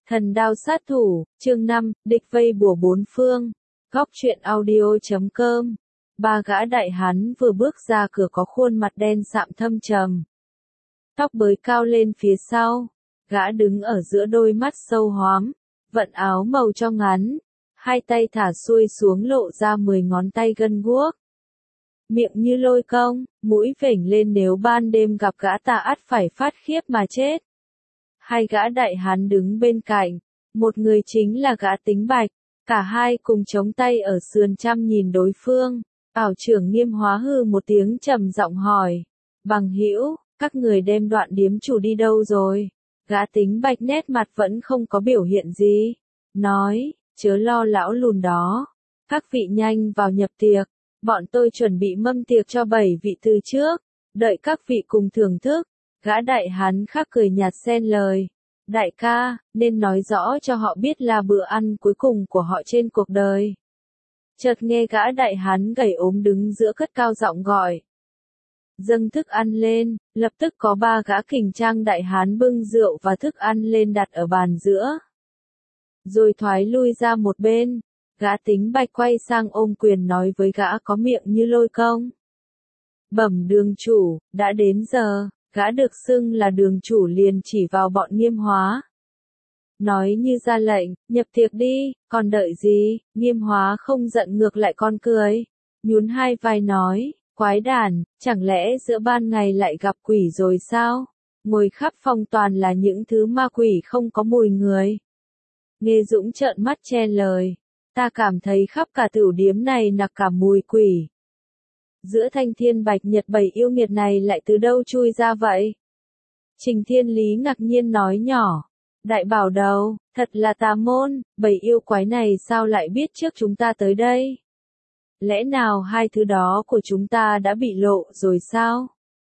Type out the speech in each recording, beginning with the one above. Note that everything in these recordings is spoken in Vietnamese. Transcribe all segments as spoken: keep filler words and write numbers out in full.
Thần đao sát thủ, chương năm, địch vây bùa bốn phương. Góc truyện audio chấm com. Ba gã đại hán vừa bước ra cửa có khuôn mặt đen sạm thâm trầm. Tóc bới cao lên phía sau. Gã đứng ở giữa đôi mắt sâu hoắm, vận áo màu cho ngắn. Hai tay thả xuôi xuống lộ ra mười ngón tay gân guốc. Miệng như lôi công, mũi phểnh lên, nếu ban đêm gặp gã ta ắt phải phát khiếp mà chết. Hai gã đại hán đứng bên cạnh, một người chính là gã Tính Bạch, cả hai cùng chống tay ở sườn chăm nhìn đối phương. Ảo trưởng Nghiêm Hóa hừ một tiếng trầm giọng hỏi, bằng hữu, các người đem Đoạn điếm chủ đi đâu rồi? Gã Tính Bạch nét mặt vẫn không có biểu hiện gì, nói, chớ lo lão lùn đó, các vị nhanh vào nhập tiệc, bọn tôi chuẩn bị mâm tiệc cho bảy vị từ trước, đợi các vị cùng thưởng thức. Gã đại hán khác cười nhạt xen lời, đại ca, nên nói rõ cho họ biết là bữa ăn cuối cùng của họ trên cuộc đời. Chợt nghe gã đại hán gầy ốm đứng giữa cất cao giọng gọi, dâng thức ăn lên, lập tức có ba gã kình trang đại hán bưng rượu và thức ăn lên đặt ở bàn giữa. Rồi thoái lui ra một bên, gã Tính Bạch quay sang ôm quyền nói với gã có miệng như lôi công. Bẩm đường chủ, đã đến giờ. Gã được xưng là đường chủ liền chỉ vào bọn Nghiêm Hóa. Nói như ra lệnh, nhập tiệc đi, còn đợi gì? Nghiêm Hóa không giận ngược lại con cười. Nhún hai vai nói, quái đản, chẳng lẽ giữa ban ngày lại gặp quỷ rồi sao? Ngồi khắp phòng toàn là những thứ ma quỷ không có mùi người. Nghe Dũng trợn mắt che lời, ta cảm thấy khắp cả tửu điếm này nặc cả mùi quỷ. Giữa thanh thiên bạch nhật bảy yêu nghiệt này lại từ đâu chui ra vậy? Trình Thiên Lý ngạc nhiên nói nhỏ, đại bảo đầu, thật là tà môn, bảy yêu quái này sao lại biết trước chúng ta tới đây? Lẽ nào hai thứ đó của chúng ta đã bị lộ rồi sao?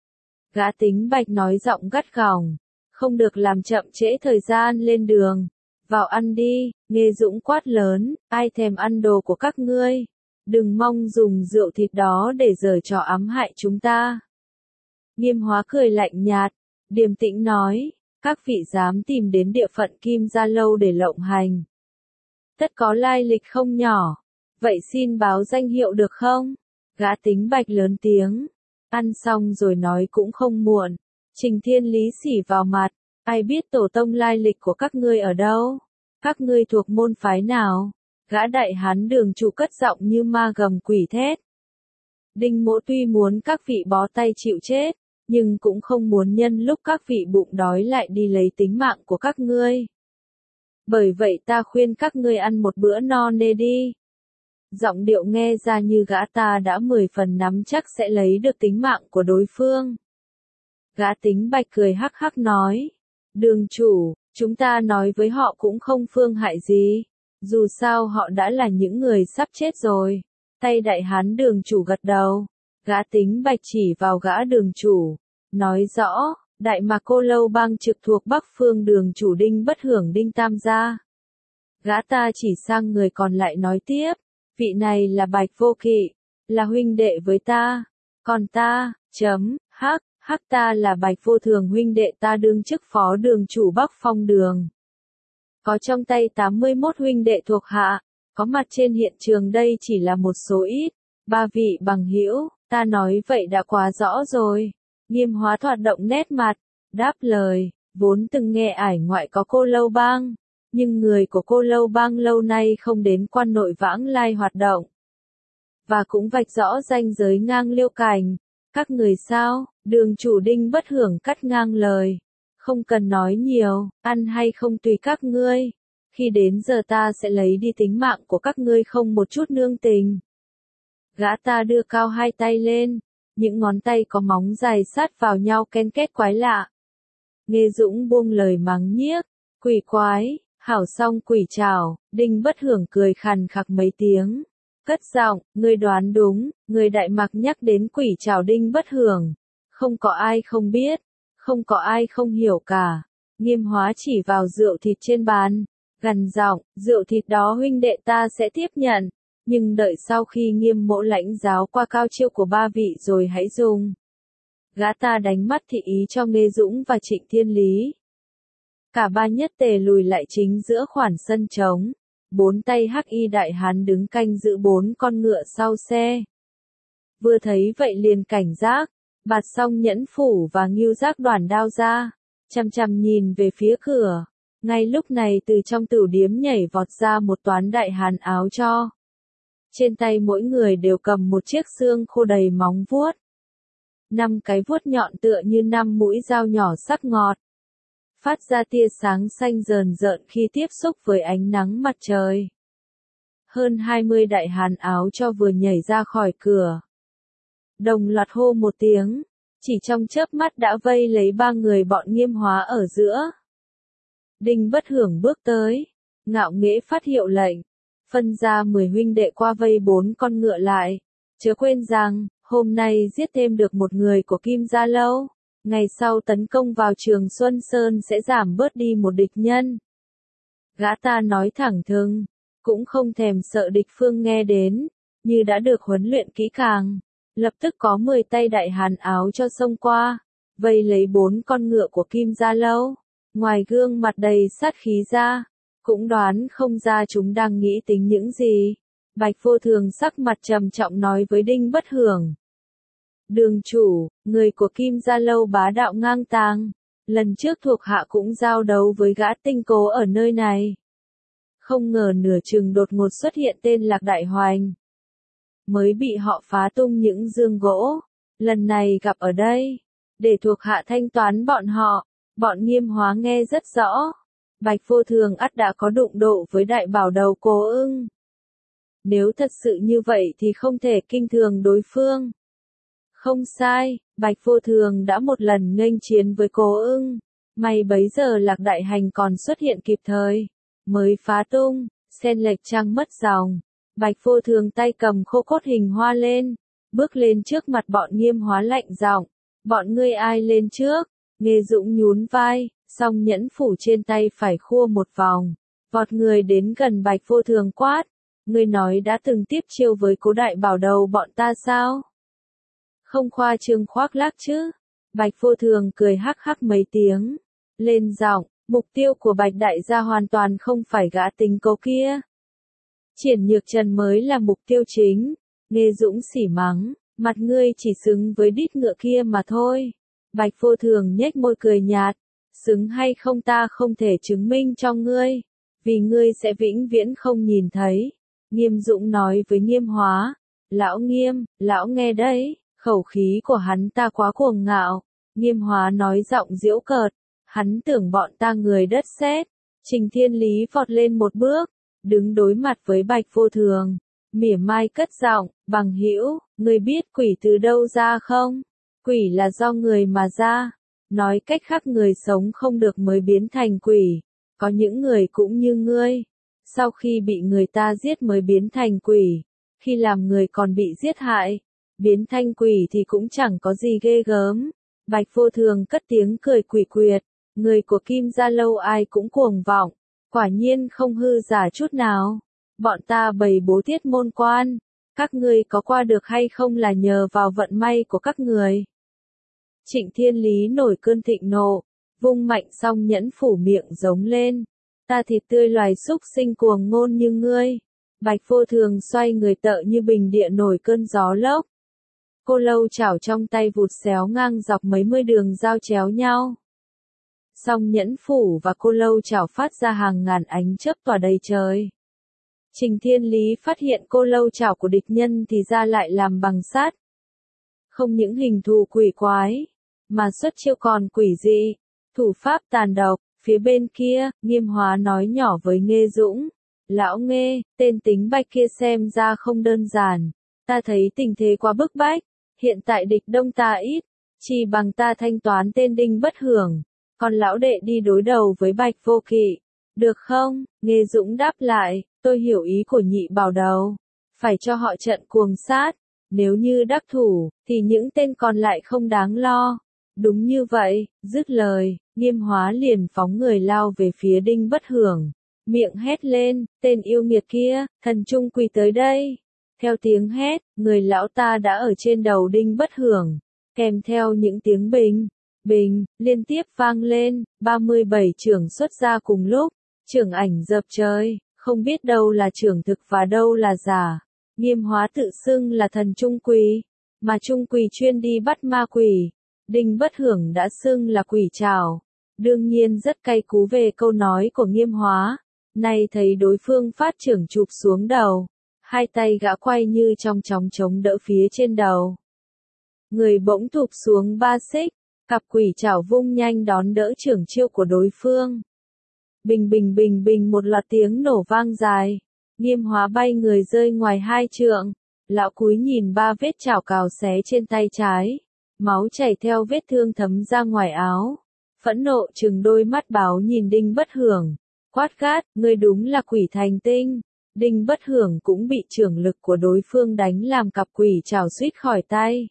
Gã Tính Bạch nói giọng gắt gỏng, không được làm chậm trễ thời gian lên đường, vào ăn đi. Nghe Dũng quát lớn, ai thèm ăn đồ của các ngươi? Đừng mong dùng rượu thịt đó để giở trò ám hại chúng ta. Nghiêm Hóa cười lạnh nhạt, điềm tĩnh nói, các vị dám tìm đến địa phận Kim Gia Lâu để lộng hành. Tất có lai lịch không nhỏ, vậy xin báo danh hiệu được không? Gã Tính Bạch lớn tiếng, ăn xong rồi nói cũng không muộn. Trình Thiên Lý xỉ vào mặt, ai biết tổ tông lai lịch của các ngươi ở đâu? Các ngươi thuộc môn phái nào? Gã đại hán đường chủ cất giọng như ma gầm quỷ thét. Đinh Mỗ tuy muốn các vị bó tay chịu chết, nhưng cũng không muốn nhân lúc các vị bụng đói lại đi lấy tính mạng của các ngươi. Bởi vậy ta khuyên các ngươi ăn một bữa no nê đi. Giọng điệu nghe ra như gã ta đã mười phần nắm chắc sẽ lấy được tính mạng của đối phương. Gã Tính Bạch cười hắc hắc nói, đường chủ, chúng ta nói với họ cũng không phương hại gì. Dù sao họ đã là những người sắp chết rồi. Tay đại hán đường chủ gật đầu. Gã Tính Bạch chỉ vào gã đường chủ, nói rõ, Đại Mạc Cô Lâu Bang trực thuộc Bắc Phương đường chủ Đinh Bất Hưởng Đinh Tam gia. Gã ta chỉ sang người còn lại nói tiếp, vị này là Bạch Vô Kỵ, là huynh đệ với ta. Còn ta, chấm, hắc, hắc ta là Bạch Vô Thường huynh đệ, ta đương chức phó đường chủ Bắc Phong đường. Có trong tay tám mươi mốt huynh đệ thuộc hạ, có mặt trên hiện trường đây chỉ là một số ít. Ba vị bằng hữu, ta nói vậy đã quá rõ rồi. Nghiêm Hóa thoạt động nét mặt, đáp lời, vốn từng nghe ải ngoại có Cô Lâu Bang, nhưng người của Cô Lâu Bang lâu nay không đến quan nội vãng lai hoạt động. Và cũng vạch rõ ranh giới ngang liêu cảnh. Các người sao? Đường chủ Đinh Bất Hưởng cắt ngang lời. Không cần nói nhiều, ăn hay không tùy các ngươi. Khi đến giờ ta sẽ lấy đi tính mạng của các ngươi không một chút nương tình. Gã ta đưa cao hai tay lên, những ngón tay có móng dài sát vào nhau ken két quái lạ. Nghe Dũng buông lời mắng nhiếc, quỷ quái, hảo xong quỷ trảo. Đinh Bất Hưởng cười khàn khặc mấy tiếng, cất giọng, ngươi đoán đúng, người Đại Mạc nhắc đến quỷ trảo Đinh Bất Hưởng, không có ai không biết. Không có ai không hiểu cả. Nghiêm Hóa chỉ vào rượu thịt trên bàn, gằn giọng, rượu thịt đó huynh đệ ta sẽ tiếp nhận, nhưng đợi sau khi Nghiêm Mỗ lãnh giáo qua cao chiêu của ba vị rồi hãy dùng. Gã ta đánh mắt thị ý cho Nghê Dũng và Trịnh Thiên Lý. Cả ba nhất tề lùi lại chính giữa khoảng sân trống. Bốn tay hắc y đại hán đứng canh giữ bốn con ngựa sau xe. Vừa thấy vậy liền cảnh giác, bạt xong nhẫn phủ và ngưu giác đoàn đao ra, chằm chằm nhìn về phía cửa. Ngay lúc này từ trong tửu điếm nhảy vọt ra một toán đại hán áo cho. Trên tay mỗi người đều cầm một chiếc xương khô đầy móng vuốt. Năm cái vuốt nhọn tựa như năm mũi dao nhỏ sắc ngọt. Phát ra tia sáng xanh rờn rợn khi tiếp xúc với ánh nắng mặt trời. Hơn hai mươi đại hán áo cho vừa nhảy ra khỏi cửa. Đồng loạt hô một tiếng, chỉ trong chớp mắt đã vây lấy ba người bọn Nghiêm Hóa ở giữa. Đinh Bất Hưởng bước tới, ngạo nghễ phát hiệu lệnh, phân ra mười huynh đệ qua vây bốn con ngựa lại. Chớ quên rằng, hôm nay giết thêm được một người của Kim Gia Lâu, ngày sau tấn công vào Trường Xuân Sơn sẽ giảm bớt đi một địch nhân. Gã ta nói thẳng thừng, cũng không thèm sợ địch phương nghe đến, như đã được huấn luyện kỹ càng. Lập tức có mười tay đại hán áo cho xông qua, vây lấy bốn con ngựa của Kim Gia Lâu. Ngoài gương mặt đầy sát khí ra, cũng đoán không ra chúng đang nghĩ tính những gì. Bạch Vô Thường sắc mặt trầm trọng nói với Đinh Bất Hưởng. Đường chủ, người của Kim Gia Lâu bá đạo ngang tàng. Lần trước thuộc hạ cũng giao đấu với gã tinh cố ở nơi này. Không ngờ nửa chừng đột ngột xuất hiện tên Lạc Đại Hoành. Mới bị họ phá tung những giường gỗ. Lần này gặp ở đây, để thuộc hạ thanh toán bọn họ. Bọn Nghiêm Hóa nghe rất rõ. Bạch Vô Thường ắt đã có đụng độ với đại bảo đầu Cố Ưng. Nếu thật sự như vậy thì không thể kinh thường đối phương. Không sai, Bạch Vô Thường đã một lần nghênh chiến với Cố Ưng. May bấy giờ Lạc Đại Hành còn xuất hiện kịp thời. Mới phá tung, sen lệch trăng mất dòng. Bạch Vô Thường tay cầm khô cốt hình hoa lên. Bước lên trước mặt bọn Nghiêm Hóa lạnh giọng. Bọn ngươi ai lên trước? Nghê Dũng nhún vai, song nhẫn phủ trên tay phải khua một vòng. Vọt người đến gần Bạch Vô Thường quát. Ngươi nói đã từng tiếp chiêu với Cố đại bảo đầu bọn ta sao? Không khoa trương khoác lác chứ? Bạch Vô Thường cười hắc hắc mấy tiếng. Lên giọng, mục tiêu của Bạch đại gia hoàn toàn không phải gã Tinh Cố kia. Triển Nhược Trần mới là mục tiêu chính. Nghê Dũng xỉ mắng, mặt ngươi chỉ xứng với đít ngựa kia mà thôi. Bạch Vô Thường nhếch môi cười nhạt, xứng hay không ta không thể chứng minh cho ngươi, vì ngươi sẽ vĩnh viễn không nhìn thấy. Nghiêm Dũng nói với Nghiêm Hóa, lão Nghiêm, lão nghe đấy, khẩu khí của hắn ta quá cuồng ngạo. Nghiêm Hóa nói giọng giễu cợt, hắn tưởng bọn ta người đất sét. Trình Thiên Lý vọt lên một bước, đứng đối mặt với Bạch Vô Thường, mỉa mai cất giọng, bằng hữu, ngươi biết quỷ từ đâu ra không? Quỷ là do người mà ra. Nói cách khác người sống không được mới biến thành quỷ. Có những người cũng như ngươi. Sau khi bị người ta giết mới biến thành quỷ. Khi làm người còn bị giết hại. Biến thành quỷ thì cũng chẳng có gì ghê gớm. Bạch Vô Thường cất tiếng cười quỷ quyệt. Người của Kim Gia Lâu ai cũng cuồng vọng. Quả nhiên không hư giả chút nào. Bọn ta bày bố tiết môn quan. Các ngươi có qua được hay không là nhờ vào vận may của các người. Trịnh Thiên Lý nổi cơn thịnh nộ, vung mạnh xong nhẫn phủ miệng giống lên. Ta thịt tươi loài súc sinh cuồng ngôn như ngươi. Bạch Vô Thường xoay người tợ như bình địa nổi cơn gió lốc. Cô lâu chảo trong tay vụt xéo ngang dọc mấy mươi đường dao chéo nhau. Song nhẫn phủ và cô lâu chảo phát ra hàng ngàn ánh chớp tỏa đầy trời. Trình Thiên Lý phát hiện cô lâu chảo của địch nhân thì ra lại làm bằng sắt. Không những hình thù quỷ quái, mà xuất chiêu còn quỷ dị, thủ pháp tàn độc. Phía bên kia, Nghiêm Hóa nói nhỏ với Nghê Dũng, lão Nghê, tên tính Bạch kia xem ra không đơn giản, ta thấy tình thế quá bức bách, hiện tại địch đông ta ít, chỉ bằng ta thanh toán tên Đinh Bất Hưởng, còn lão đệ đi đối đầu với Bạch Vô Kỵ, được không? Nghê Dũng đáp lại, tôi hiểu ý của nhị bảo đầu, phải cho họ trận cuồng sát. Nếu như đắc thủ, thì những tên còn lại không đáng lo. Đúng như vậy, dứt lời, Nghiêm Hóa liền phóng người lao về phía Đinh Bất Hưởng. Miệng hét lên, tên yêu nghiệt kia, thần trung quỳ tới đây. Theo tiếng hét, người lão ta đã ở trên đầu Đinh Bất Hưởng, kèm theo những tiếng bình. bình, liên tiếp vang lên, ba mươi bảy chưởng xuất ra cùng lúc, chưởng ảnh dập trời, không biết đâu là chưởng thực và đâu là giả. Nghiêm Hóa tự xưng là thần trung quỷ, mà trung quỷ chuyên đi bắt ma quỷ. Đinh Bất Hưởng đã xưng là quỷ trảo, đương nhiên rất cay cú về câu nói của Nghiêm Hóa. Nay thấy đối phương phát chưởng chụp xuống đầu, hai tay gã quay như trong chóng chống đỡ phía trên đầu. Người bỗng thụp xuống ba xích, cặp quỷ trảo vung nhanh đón đỡ chưởng chiêu của đối phương. Bình bình bình bình một loạt tiếng nổ vang dài, Nghiêm Hóa bay người rơi ngoài hai trượng. Lão cúi nhìn ba vết chảo cào xé trên tay trái, máu chảy theo vết thương thấm ra ngoài áo. Phẫn nộ trừng đôi mắt báo nhìn Đinh Bất Hưởng, quát gắt, ngươi đúng là quỷ thành tinh. Đinh Bất Hưởng cũng bị chưởng lực của đối phương đánh làm cặp quỷ trảo suýt khỏi tay.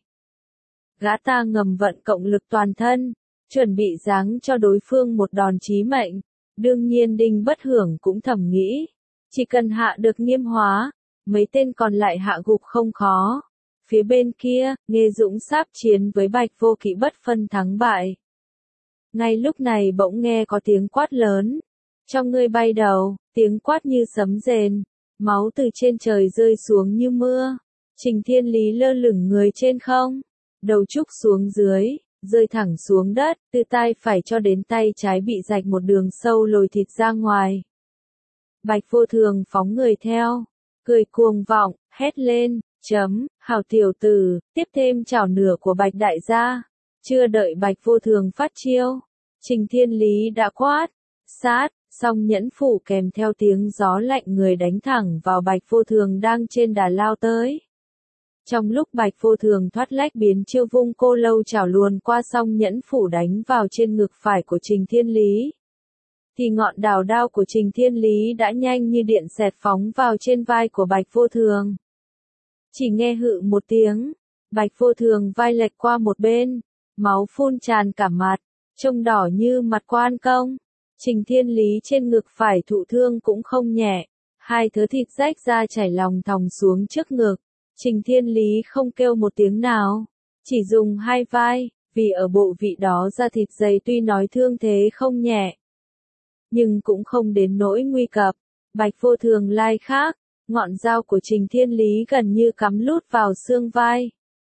Gã ta ngầm vận cộng lực toàn thân, chuẩn bị giáng cho đối phương một đòn chí mệnh. Đương nhiên Đinh Bất Hưởng cũng thầm nghĩ, chỉ cần hạ được Nghiêm Hóa, mấy tên còn lại hạ gục không khó. Phía bên kia, Nghê Dũng sắp chiến với Bạch Vô Kỵ bất phân thắng bại. Ngay lúc này bỗng nghe có tiếng quát lớn. Trong ngươi bay đầu, tiếng quát như sấm rền, máu từ trên trời rơi xuống như mưa. Trình Thiên Lý lơ lửng người trên không, đầu trúc xuống dưới, rơi thẳng xuống đất, từ tay phải cho đến tay trái bị rạch một đường sâu lồi thịt ra ngoài. Bạch Vô Thường phóng người theo, cười cuồng vọng, hét lên, chấm, hảo tiểu tử, tiếp thêm chảo nửa của Bạch đại gia. Chưa đợi Bạch Vô Thường phát chiêu, Trình Thiên Lý đã quát, sát, song nhẫn phủ kèm theo tiếng gió lạnh người đánh thẳng vào Bạch Vô Thường đang trên đà lao tới. Trong lúc Bạch Vô Thường thoát lách biến chiêu vung cô lâu chảo luồn qua song nhẫn phủ đánh vào trên ngực phải của Trình Thiên Lý, thì ngọn đào đao của Trình Thiên Lý đã nhanh như điện xẹt phóng vào trên vai của Bạch Vô Thường. Chỉ nghe hự một tiếng, Bạch Vô Thường vai lệch qua một bên, máu phun tràn cả mặt, trông đỏ như mặt quan công. Trình Thiên Lý trên ngực phải thụ thương cũng không nhẹ, hai thớ thịt rách ra chảy lòng thòng xuống trước ngực. Trình Thiên Lý không kêu một tiếng nào, chỉ dùng hai vai, vì ở bộ vị đó da thịt dày tuy nói thương thế không nhẹ, nhưng cũng không đến nỗi nguy cập. Bạch Vô Thường lai khác, ngọn dao của Trình Thiên Lý gần như cắm lút vào xương vai.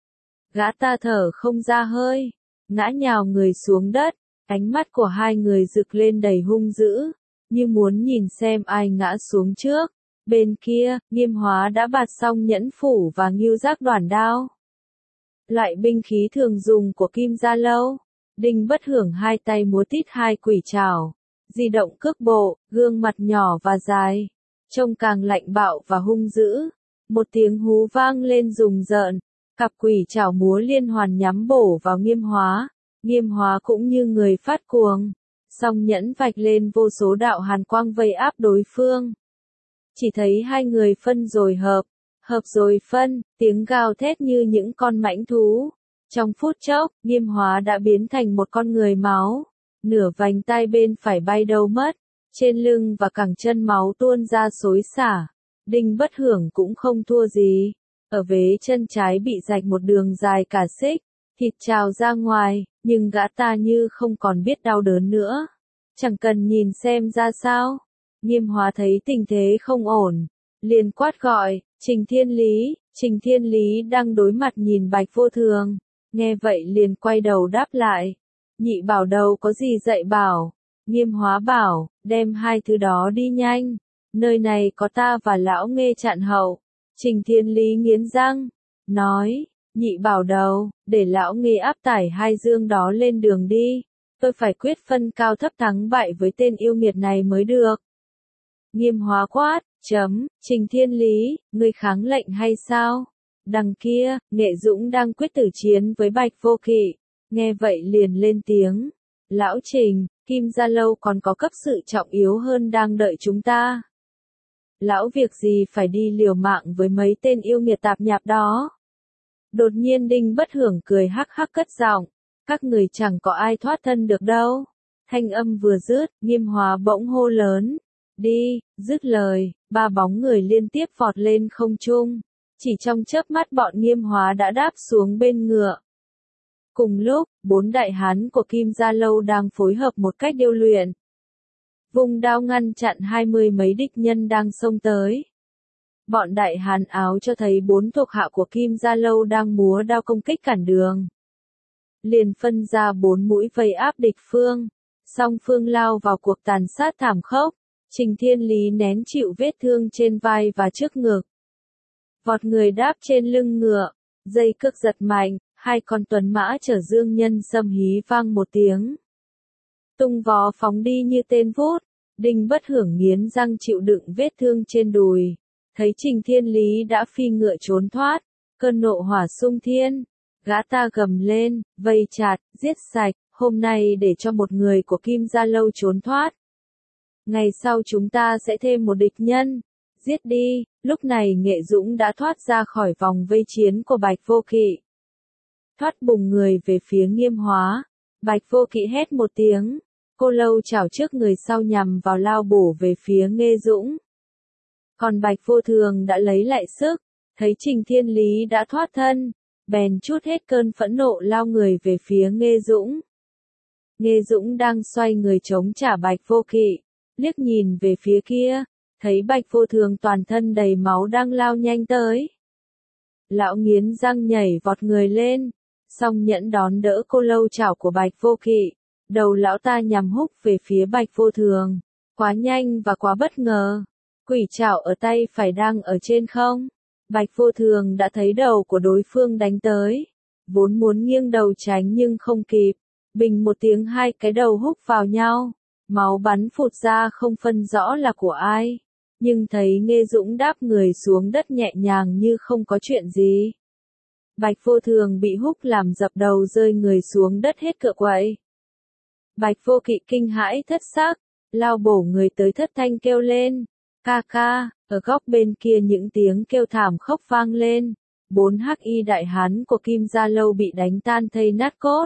Gã ta thở không ra hơi, ngã nhào người xuống đất, ánh mắt của hai người rực lên đầy hung dữ, như muốn nhìn xem ai ngã xuống trước. Bên kia, Nghiêm Hóa đã bạt xong nhẫn phủ và ngưu giác đoản đao. Loại binh khí thường dùng của Kim Gia Lâu. Đinh Bất Hưởng hai tay múa tít hai quỷ trảo, di động cước bộ, gương mặt nhỏ và dài, trông càng lạnh bạo và hung dữ. Một tiếng hú vang lên rùng rợn, cặp quỷ trảo múa liên hoàn nhắm bổ vào Nghiêm Hóa. Nghiêm Hóa cũng như người phát cuồng, song nhẫn vạch lên vô số đạo hàn quang vây áp đối phương. Chỉ thấy hai người phân rồi hợp, hợp rồi phân, tiếng gào thét như những con mãnh thú. Trong phút chốc, Nghiêm Hóa đã biến thành một con người máu, nửa vành tai bên phải bay đâu mất, trên lưng và cẳng chân máu tuôn ra xối xả. Đinh Bất Hưởng cũng không thua gì, ở vế chân trái bị rạch một đường dài cả xích, thịt trào ra ngoài, nhưng gã ta như không còn biết đau đớn nữa. Chẳng cần nhìn xem ra sao. Nghiêm Hóa thấy tình thế không ổn, liền quát gọi, Trình Thiên Lý. Trình Thiên Lý đang đối mặt nhìn Bạch Vô Thường, nghe vậy liền quay đầu đáp lại, nhị bảo đầu có gì dạy bảo. Nghiêm Hóa bảo, đem hai thứ đó đi nhanh, nơi này có ta và lão Nghê chặn hậu. Trình Thiên Lý nghiến răng, nói, nhị bảo đầu, để lão Nghê áp tải hai dương đó lên đường đi, tôi phải quyết phân cao thấp thắng bại với tên yêu nghiệt này mới được. Nghiêm Hóa quát, chấm, Trình Thiên Lý, ngươi kháng lệnh hay sao? Đằng kia, Nghệ Dũng đang quyết tử chiến với Bạch Vô Kỵ, nghe vậy liền lên tiếng, lão Trình, Kim Gia Lâu còn có cấp sự trọng yếu hơn đang đợi chúng ta. Lão việc gì phải đi liều mạng với mấy tên yêu nghiệt tạp nhạp đó? Đột nhiên Đinh Bất Hưởng cười hắc hắc cất giọng, các người chẳng có ai thoát thân được đâu. Thanh âm vừa dứt, Nghiêm Hóa bỗng hô lớn, đi, dứt lời, ba bóng người liên tiếp vọt lên không trung. Chỉ trong chớp mắt bọn Nghiêm Hóa đã đáp xuống bên ngựa. Cùng lúc, bốn đại hán của Kim Gia Lâu đang phối hợp một cách điêu luyện. Vùng đao ngăn chặn hai mươi mấy địch nhân đang xông tới. Bọn đại hán áo cho thấy bốn thuộc hạ của Kim Gia Lâu đang múa đao công kích cản đường. Liền phân ra bốn mũi vây áp địch phương. Song phương lao vào cuộc tàn sát thảm khốc. Trình Thiên Lý nén chịu vết thương trên vai và trước ngực. Vọt người đáp trên lưng ngựa. Dây cước giật mạnh, hai con tuấn mã chở dương nhân xâm hí vang một tiếng. Tung vó phóng đi như tên vút. Đinh Bất Hưởng nghiến răng chịu đựng vết thương trên đùi. Thấy Trình Thiên Lý đã phi ngựa trốn thoát. Cơn nộ hỏa xung thiên. Gã ta gầm lên, vây chặt, giết sạch. Hôm nay để cho một người của Kim Gia Lâu trốn thoát. Ngày sau chúng ta sẽ thêm một địch nhân. Giết đi. Lúc này Nghệ Dũng đã thoát ra khỏi vòng vây chiến của Bạch Vô Kỵ. Thoát bùng người về phía Nghiêm Hóa. Bạch Vô Kỵ hét một tiếng. Cô Lâu chảo trước người sau nhằm vào lao bổ về phía Nghệ Dũng. Còn Bạch Vô Thường đã lấy lại sức. Thấy Trình Thiên Lý đã thoát thân. Bèn trút hết cơn phẫn nộ lao người về phía Nghệ Dũng. Nghệ Dũng đang xoay người chống trả Bạch Vô Kỵ. Liếc nhìn về phía kia. Thấy Bạch Vô Thường toàn thân đầy máu đang lao nhanh tới. Lão nghiến răng nhảy vọt người lên. Song nhẫn đón đỡ cô Lâu chảo của Bạch Vô Kỵ. Đầu lão ta nhằm húc về phía Bạch Vô Thường. Quá nhanh và quá bất ngờ. Quỷ chảo ở tay phải đang ở trên không. Bạch Vô Thường đã thấy đầu của đối phương đánh tới. Vốn muốn nghiêng đầu tránh nhưng không kịp. Bình một tiếng hai cái đầu húc vào nhau. Máu bắn phụt ra không phân rõ là của ai. Nhưng thấy Nghệ Dũng đáp người xuống đất nhẹ nhàng như không có chuyện gì. Bạch Vô Thường bị húc làm dập đầu rơi người xuống đất hết cựa quậy. Bạch Vô Kỵ kinh hãi thất sắc, lao bổ người tới thất thanh kêu lên. Ca ca, ở góc bên kia những tiếng kêu thảm khốc vang lên. Bốn hắc y đại hán của Kim Gia Lâu bị đánh tan thây nát cốt.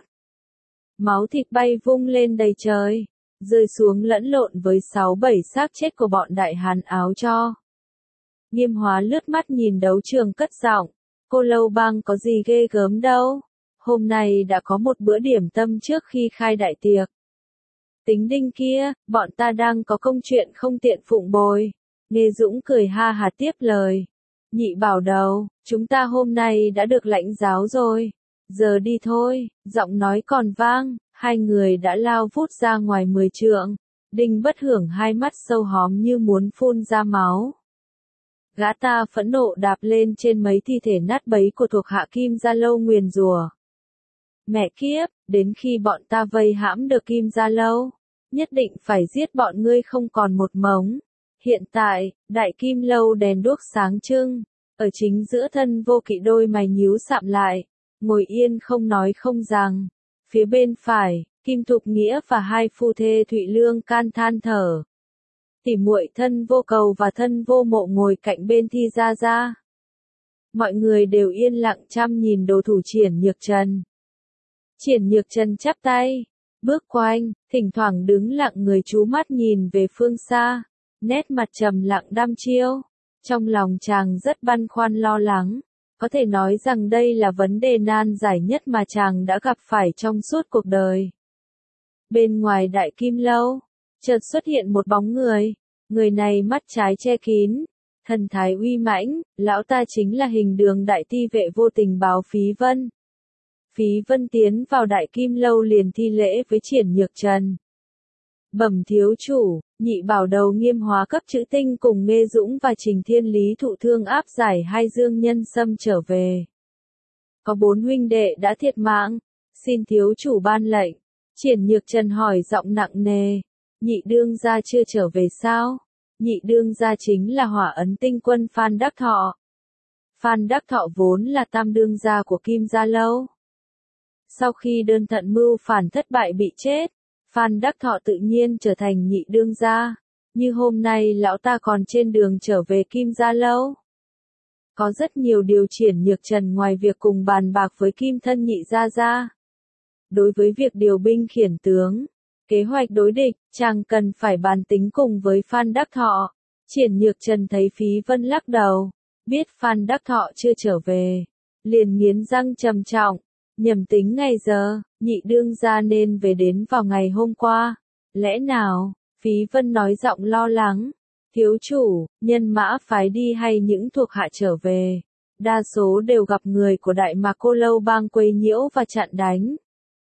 Máu thịt bay vung lên đầy trời. Rơi xuống lẫn lộn với sáu bảy xác chết của bọn đại hán áo cho. Nghiêm Hóa lướt mắt nhìn đấu trường cất giọng. Cô Lâu Bang có gì ghê gớm đâu. Hôm nay đã có một bữa điểm tâm trước khi khai đại tiệc. Tính Đinh kia, bọn ta đang có công chuyện không tiện phụng bồi. Nghệ Dũng cười ha hà tiếp lời. Nhị Bảo Đầu, chúng ta hôm nay đã được lãnh giáo rồi. Giờ đi thôi, giọng nói còn vang. Hai người đã lao vút ra ngoài mười trượng. Đinh Bất Hưởng hai mắt sâu hóm như muốn phun ra máu. Gã ta phẫn nộ đạp lên trên mấy thi thể nát bấy của thuộc hạ Kim Gia Lâu nguyền rủa. Mẹ kiếp, đến khi bọn ta vây hãm được Kim Gia Lâu, nhất định phải giết bọn ngươi không còn một mống. Hiện tại, Đại Kim Lâu đèn đuốc sáng trưng, ở chính giữa thân Vô Kỵ đôi mày nhíu sạm lại, ngồi yên không nói không rằng. Phía bên phải, Kim Thục Nghĩa và hai phu thê Thụy Lương can than thở. Tỉ muội thân Vô Cầu và thân Vô Mộ ngồi cạnh bên Thi Gia Gia. Mọi người đều yên lặng chăm nhìn đồ thủ Triển Nhược Trần. Triển Nhược Trần chắp tay, bước quanh, thỉnh thoảng đứng lặng người chú mắt nhìn về phương xa, nét mặt trầm lặng đăm chiêu. Trong lòng chàng rất băn khoăn lo lắng. Có thể nói rằng đây là vấn đề nan giải nhất mà chàng đã gặp phải trong suốt cuộc đời. Bên ngoài Đại Kim Lâu, chợt xuất hiện một bóng người. Người này mắt trái che kín, thần thái uy mãnh, lão ta chính là Hình Đường đại ti vệ vô tình báo Phí Vân. Phí Vân tiến vào Đại Kim Lâu liền thi lễ với Triển Nhược Trần. Bẩm thiếu chủ, Nhị Bảo Đầu Nghiêm Hóa cấp chữ tinh cùng Nghệ Dũng và Trình Thiên Lý thụ thương áp giải hai dương nhân xâm trở về. Có bốn huynh đệ đã thiệt mạng, xin thiếu chủ ban lệnh. Triển Nhược Trần hỏi giọng nặng nề. Nhị đương gia chưa trở về sao? Nhị đương gia chính là Hỏa Ấn Tinh Quân Phan Đắc Thọ. Phan Đắc Thọ vốn là tam đương gia của Kim Gia Lâu. Sau khi đơn thận mưu phản thất bại bị chết, Phan Đắc Thọ tự nhiên trở thành nhị đương gia. Như hôm nay lão ta còn trên đường trở về Kim Gia Lâu. Có rất nhiều điều Triển Nhược Trần ngoài việc cùng bàn bạc với Kim thân nhị gia gia. Đối với việc điều binh khiển tướng, kế hoạch đối địch, chàng cần phải bàn tính cùng với Phan Đắc Thọ. Triển Nhược Trần thấy Phí Vân lắc đầu, biết Phan Đắc Thọ chưa trở về, liền nghiến răng trầm trọng. nhầm tính ngày giờ, nhị đương gia nên về đến vào ngày hôm qua. Lẽ nào? Phí Vân nói giọng lo lắng. Thiếu chủ, nhân mã phái đi hay những thuộc hạ trở về? Đa số đều gặp người của Đại Mạc Cô Lâu Bang quấy nhiễu và chặn đánh.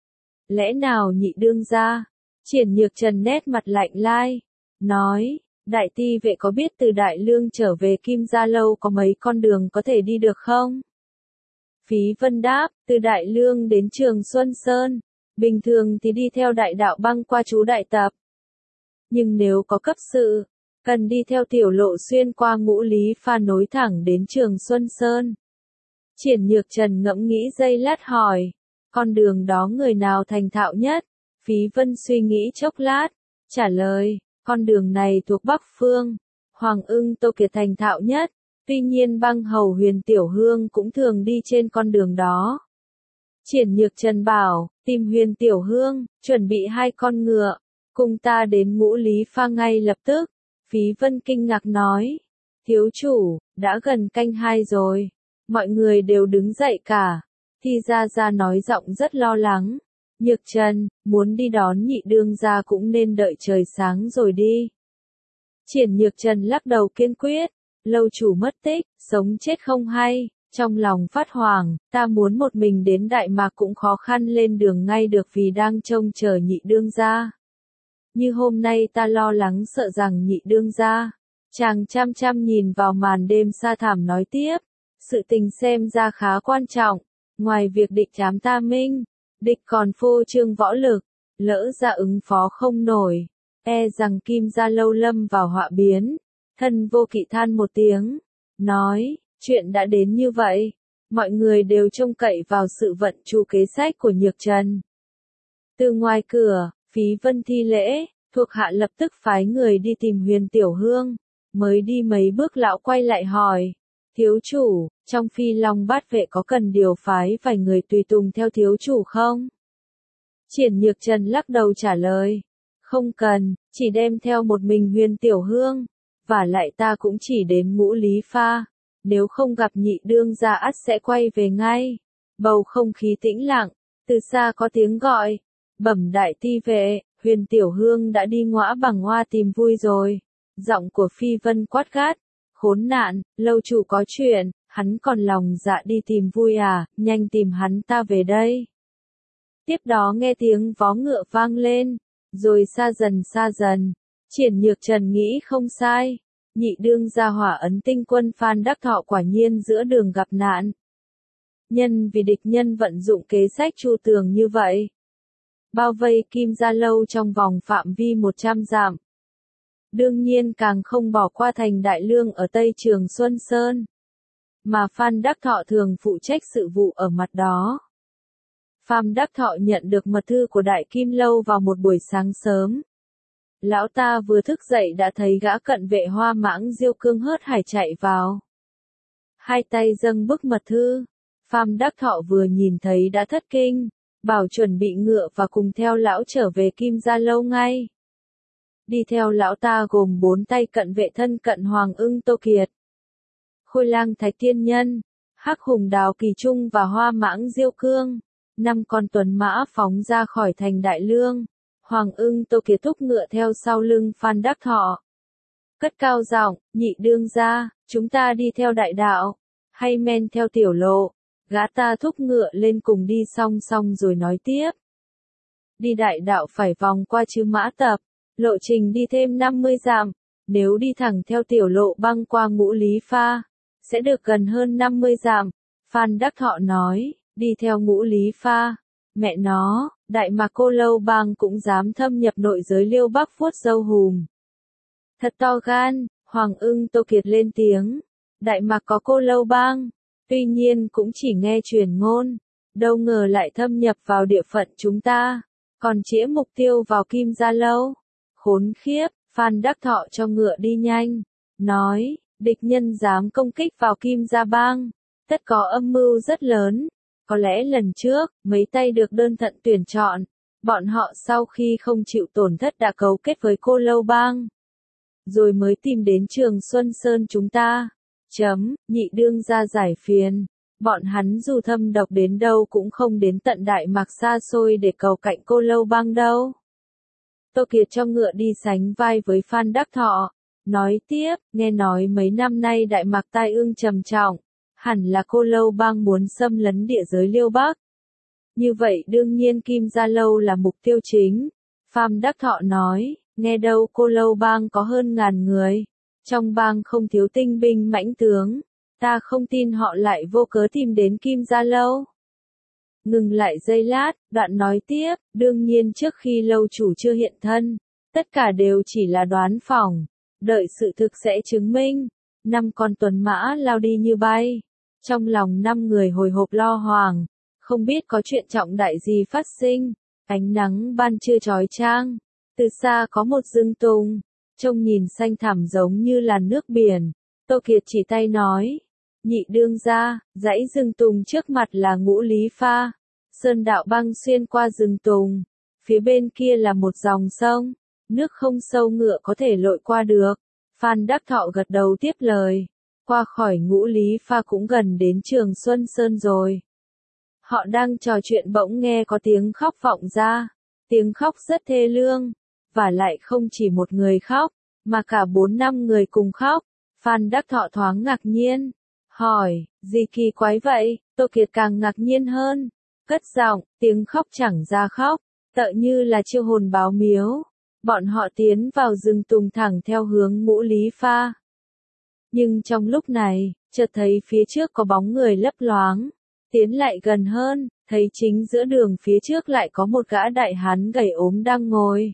Lẽ nào nhị đương gia? Triển Nhược Trần nét mặt lạnh lai, nói, đại ti vệ có biết từ Đại Lương trở về Kim Gia Lâu có mấy con đường có thể đi được không? Phí Vân đáp, từ Đại Lương đến Trường Xuân Sơn, bình thường thì đi theo đại đạo băng qua chú Đại Tập. Nhưng nếu có cấp sự, cần đi theo tiểu lộ xuyên qua Ngũ Lý Pha nối thẳng đến Trường Xuân Sơn. Triển Nhược Trần ngẫm nghĩ giây lát hỏi, con đường đó người nào thành thạo nhất? Phí Vân suy nghĩ chốc lát, trả lời, con đường này thuộc Bắc Phương, Hoàng Ưng Tô Kiệt thành thạo nhất, tuy nhiên băng hầu Huyền Tiểu Hương cũng thường đi trên con đường đó. Triển Nhược Trần bảo, tìm Huyền Tiểu Hương, chuẩn bị hai con ngựa, cùng ta đến Ngũ Lý Pha ngay lập tức. Phí Vân kinh ngạc nói, thiếu chủ, đã gần canh hai rồi, mọi người đều đứng dậy cả. Thi Gia Gia nói giọng rất lo lắng, Nhược Trần, muốn đi đón nhị đương gia cũng nên đợi trời sáng rồi đi. Triển Nhược Trần lắc đầu kiên quyết, lâu chủ mất tích, sống chết không hay, trong lòng phát hoảng, ta muốn một mình đến Đại Mạc cũng khó khăn lên đường ngay được vì đang trông chờ nhị đương gia. Như hôm nay ta lo lắng sợ rằng nhị đương gia. Chàng chăm chăm nhìn vào màn đêm sa thảm nói tiếp, sự tình xem ra khá quan trọng, ngoài việc địch trám ta minh, địch còn phô trương võ lực, lỡ ra ứng phó không nổi, e rằng Kim Gia Lâu lâm vào họa biến. Thân Vô Kỵ than một tiếng, nói, chuyện đã đến như vậy, mọi người đều trông cậy vào sự vận chu kế sách của Nhược Trần. Từ ngoài cửa, Phí Vân thi lễ, thuộc hạ lập tức phái người đi tìm Huyền Tiểu Hương, mới đi mấy bước lão quay lại hỏi, thiếu chủ, trong Phi Long Bát Vệ có cần điều phái vài người tùy tùng theo thiếu chủ không? Triển Nhược Trần lắc đầu trả lời, không cần, chỉ đem theo một mình Huyền Tiểu Hương, và lại ta cũng chỉ đến Ngũ Lý Pha, nếu không gặp nhị đương gia ắt sẽ quay về ngay. Bầu không khí tĩnh lặng, từ xa có tiếng gọi, bẩm đại ti vệ, Huyền Tiểu Hương đã đi ngõa bằng hoa tìm vui rồi. Giọng của Phi Vân quát gắt, khốn nạn, lâu chủ có chuyện, hắn còn lòng dạ đi tìm vui à, nhanh tìm hắn ta về đây. Tiếp đó nghe tiếng vó ngựa vang lên, rồi xa dần xa dần, Triển Nhược Trần nghĩ không sai, nhị đương gia Hỏa Ấn Tinh Quân Phan Đắc Thọ quả nhiên giữa đường gặp nạn. Nhân vì địch nhân vận dụng kế sách chu tường như vậy, bao vây Kim Gia Lâu trong vòng phạm vi một trăm dặm. Đương nhiên càng không bỏ qua thành Đại Lương ở Tây Trường Xuân Sơn, mà Phan Đắc Thọ thường phụ trách sự vụ ở mặt đó. Phan Đắc Thọ nhận được mật thư của Đại Kim Lâu vào một buổi sáng sớm. Lão ta vừa thức dậy đã thấy gã cận vệ Hoa Mãng Diêu Cương hớt hải chạy vào. Hai tay dâng bức mật thư, Phan Đắc Thọ vừa nhìn thấy đã thất kinh, bảo chuẩn bị ngựa và cùng theo lão trở về Kim Gia Lâu ngay. Đi theo lão ta gồm bốn tay cận vệ thân cận Hoàng Ưng Tô Kiệt, Khôi Lang Thạch Tiên Nhân, Hắc Hùng Đào Kỳ Trung và Hoa Mãng Diêu Cương. Năm con tuấn mã phóng ra khỏi thành Đại Lương. Hoàng Ưng Tô Kiệt thúc ngựa theo sau lưng Phan Đắc Thọ. Cất cao giọng, nhị đương gia, chúng ta đi theo đại đạo, hay men theo tiểu lộ. Gã ta thúc ngựa lên cùng đi song song rồi nói tiếp. Đi đại đạo phải vòng qua Chư Mã Tập, lộ trình đi thêm năm mươi dặm, nếu đi thẳng theo tiểu lộ băng qua Ngũ Lý Pha, sẽ được gần hơn năm mươi dặm. Phan Đắc Thọ nói, đi theo Ngũ Lý Pha, mẹ nó, Đại Mạc Cô Lâu Bang cũng dám thâm nhập nội giới Liêu Bắc vuốt râu hùm. Thật to gan, Hoàng Ưng Tô Kiệt lên tiếng, Đại Mạc có Cô Lâu Bang, tuy nhiên cũng chỉ nghe truyền ngôn, đâu ngờ lại thâm nhập vào địa phận chúng ta, còn chĩa mục tiêu vào Kim Gia Lâu. Khốn khiếp, Phan Đắc Thọ cho ngựa đi nhanh, nói, địch nhân dám công kích vào Kim Gia Bang, tất có âm mưu rất lớn. Có lẽ lần trước, mấy tay được đơn thận tuyển chọn, bọn họ sau khi không chịu tổn thất đã cấu kết với Cô Lâu Bang, rồi mới tìm đến Trường Xuân Sơn chúng ta. Chấm, nhị đương gia giải phiền, Bọn hắn dù thâm độc đến đâu cũng không đến tận Đại Mạc xa xôi để cầu cạnh Cô Lâu Bang đâu. Tô Kiệt cho ngựa đi sánh vai với Phan Đắc Thọ, nói tiếp, nghe nói mấy năm nay Đại Mạc tai ương trầm trọng, hẳn là Cô Lâu Bang muốn xâm lấn địa giới Liêu Bắc. Như vậy đương nhiên Kim Gia Lâu là mục tiêu chính. Phan Đắc Thọ nói, nghe đâu Cô Lâu Bang có hơn ngàn người, trong bang không thiếu tinh binh mãnh tướng, ta không tin họ lại vô cớ tìm đến Kim Gia Lâu. Ngừng lại giây lát, đoạn nói tiếp, đương nhiên trước khi lâu chủ chưa hiện thân, tất cả đều chỉ là đoán phỏng, đợi sự thực sẽ chứng minh. Năm con tuần mã lao đi như bay, trong lòng năm người hồi hộp lo hoàng, không biết có chuyện trọng đại gì phát sinh. Ánh nắng ban trưa chói chang, từ xa có một rừng tùng, trông nhìn xanh thẳm giống như là nước biển. Tô Kiệt chỉ tay nói, nhị đương gia, dãy rừng tùng trước mặt là Ngũ Lý Pha. Sơn đạo băng xuyên qua rừng tùng, phía bên kia là một dòng sông, nước không sâu ngựa có thể lội qua được. Phan Đắc Thọ gật đầu tiếp lời, qua khỏi Ngũ Lý Pha cũng gần đến Trường Xuân Sơn rồi. Họ đang trò chuyện bỗng nghe có tiếng khóc vọng ra, tiếng khóc rất thê lương, và lại không chỉ một người khóc, mà cả bốn năm người cùng khóc. Phan Đắc Thọ thoáng ngạc nhiên, hỏi, gì kỳ quái vậy? Tô Kiệt càng ngạc nhiên hơn, cất giọng, tiếng khóc chẳng ra khóc, tựa như là chiêu hồn báo miếu. Bọn họ tiến vào rừng tùng thẳng theo hướng Ngũ Lý Pha. Nhưng trong lúc này, chợt thấy phía trước có bóng người lấp loáng. Tiến lại gần hơn, thấy chính giữa đường phía trước lại có một gã đại hán gầy ốm đang ngồi.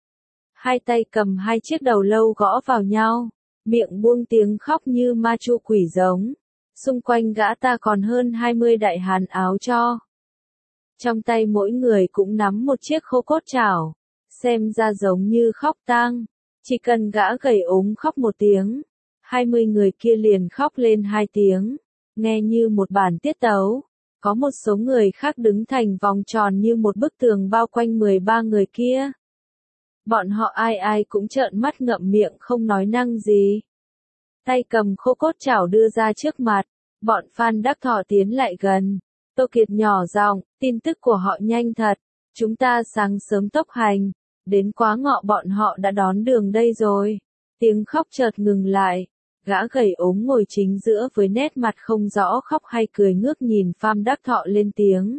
Hai tay cầm hai chiếc đầu lâu gõ vào nhau, miệng buông tiếng khóc như ma chu quỷ giống. Xung quanh gã ta còn hơn hai mươi đại hán áo cho. Trong tay mỗi người cũng nắm một chiếc khô cốt chảo, xem ra giống như khóc tang. Chỉ cần gã gầy ốm khóc một tiếng, hai mươi người kia liền khóc lên hai tiếng. Nghe như một bản tiết tấu, có một số người khác đứng thành vòng tròn như một bức tường bao quanh mười ba người kia. Bọn họ ai ai cũng trợn mắt ngậm miệng không nói năng gì. Tay cầm khô cốt chảo đưa ra trước mặt, bọn Phan Đắc Thọ tiến lại gần. Tô Kiệt nhỏ giọng, tin tức của họ nhanh thật, chúng ta sáng sớm tốc hành, đến quá ngọ bọn họ đã đón đường đây rồi. Tiếng khóc chợt ngừng lại. Gã gầy ốm ngồi chính giữa với nét mặt không rõ khóc hay cười ngước nhìn Phan Đắc Thọ lên tiếng.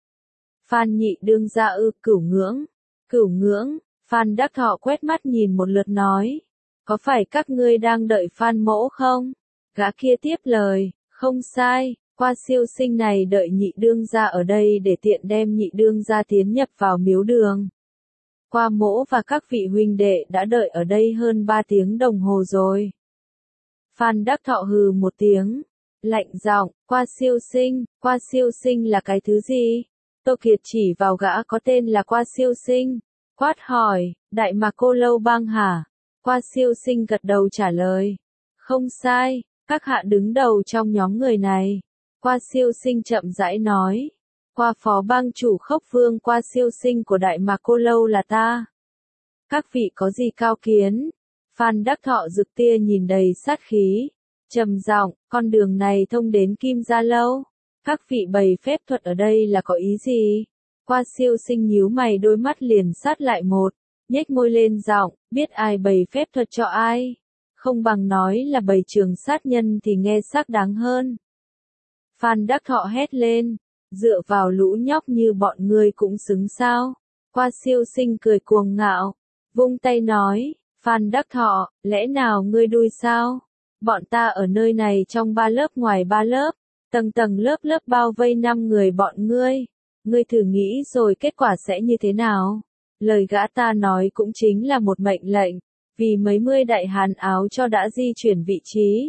Phan nhị đương gia ư? Cửu ngưỡng. Cửu ngưỡng. Phan Đắc Thọ quét mắt nhìn một lượt nói. Có phải các ngươi đang đợi Phan mỗ không? Gã kia tiếp lời. Không sai, qua siêu sinh này đợi nhị đương gia ở đây để tiện đem nhị đương gia tiến nhập vào miếu đường. Qua mỗ và các vị huynh đệ đã đợi ở đây hơn ba tiếng đồng hồ rồi. Phan Đắc Thọ hừ một tiếng, lạnh giọng, qua siêu sinh, qua siêu sinh là cái thứ gì? Tô Kiệt chỉ vào gã có tên là qua siêu sinh, quát hỏi, Đại Mạc Cô Lâu Bang hả? Qua siêu sinh gật đầu trả lời, không sai, các hạ đứng đầu trong nhóm người này. Qua siêu sinh chậm rãi nói, qua phó bang chủ Khốc Vương qua siêu sinh của Đại Mạc Cô Lâu là ta. Các vị có gì cao kiến? Phan Đắc Thọ rực tia nhìn đầy sát khí, trầm giọng, con đường này thông đến Kim Gia Lâu. Các vị bày phép thuật ở đây là có ý gì? Qua siêu sinh nhíu mày đôi mắt liền sát lại một, nhếch môi lên giọng, biết ai bày phép thuật cho ai? Không bằng nói là bày trường sát nhân thì nghe xác đáng hơn. Phan Đắc Thọ hét lên, dựa vào lũ nhóc như bọn ngươi cũng xứng sao? Qua siêu sinh cười cuồng ngạo, vung tay nói, Phan Đắc Thọ, lẽ nào ngươi đuôi sao? Bọn ta ở nơi này trong ba lớp ngoài ba lớp, tầng tầng lớp lớp bao vây năm người bọn ngươi. Ngươi thử nghĩ rồi kết quả sẽ như thế nào? Lời gã ta nói cũng chính là một mệnh lệnh, vì mấy mươi đại hán áo cho đã di chuyển vị trí.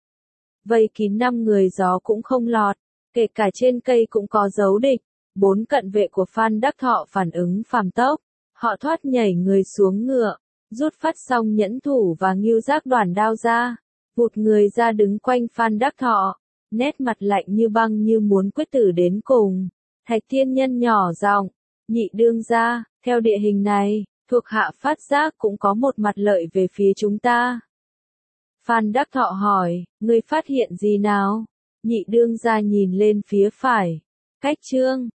Vây kín năm người gió cũng không lọt, kể cả trên cây cũng có dấu địch. Bốn cận vệ của Phan Đắc Thọ phản ứng phàm tốc, họ thoát nhảy người xuống ngựa, rút phát xong nhẫn thủ và ngưu giác đoàn đao ra, vụt người ra đứng quanh Phan Đắc Thọ, nét mặt lạnh như băng như muốn quyết tử đến cùng. Thạch Thiên Nhân nhỏ giọng, nhị đương gia, theo địa hình này, thuộc hạ phát giác cũng có một mặt lợi về phía chúng ta. Phan Đắc Thọ hỏi, ngươi phát hiện gì nào? Nhị đương gia nhìn lên phía phải. Cách chương